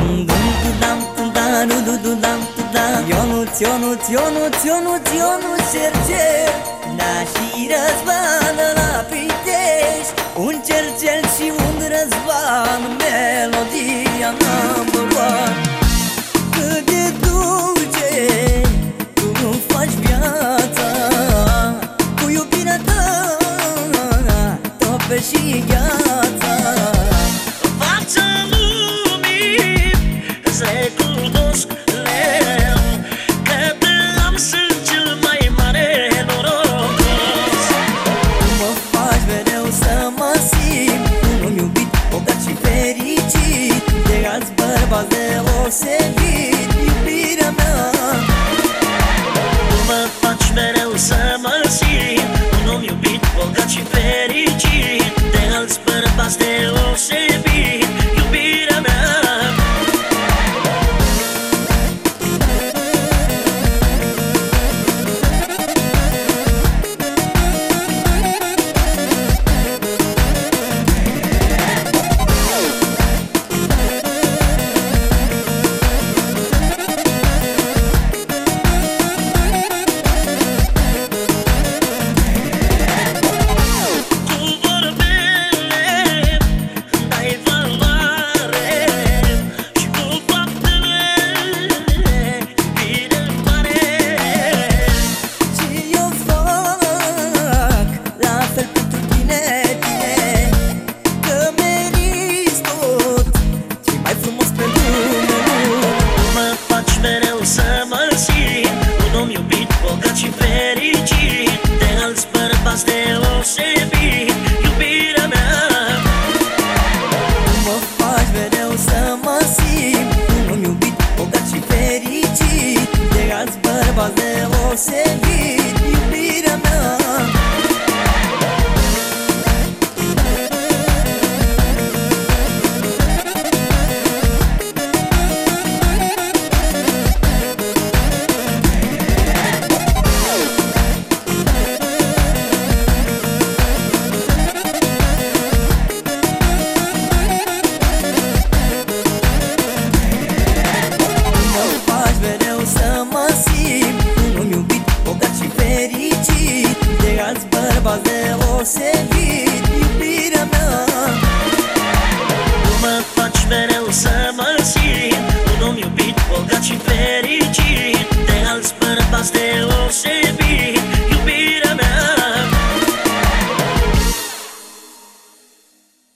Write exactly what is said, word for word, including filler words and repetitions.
Ionuț, Ionuț, Ionuț, Ionuț, Ionuț Cercel, da și răzvană la Pitești, un cercel și un răzvan, melodia number one. Cât de dulce tu faci viața, cu iubirea ta tope și gheața. Fața lumii îți recunosc leu, că te am, sunt cel mai mare norocos. Tu mă faci mereu să mă simt un om iubit, bogat și fericit, de alți bărbați deosebit, iubirea mea. Tu mă faci mereu să mă simt un om iubit, bogat și fericit, de alți bărbați deosebit, iubirea mea. Și fericit, de alți bărbați deosebit, iubirea mea. Tu mă faci mereu să mă simt un om iubit, bogat și fericit, de alți bărbați deosebit, iubirea mea. Deosebit, iubirea mea. Tu mă faci mereu să mă simt un om iubit, bogat și fericit, de alți bărbați deosebit.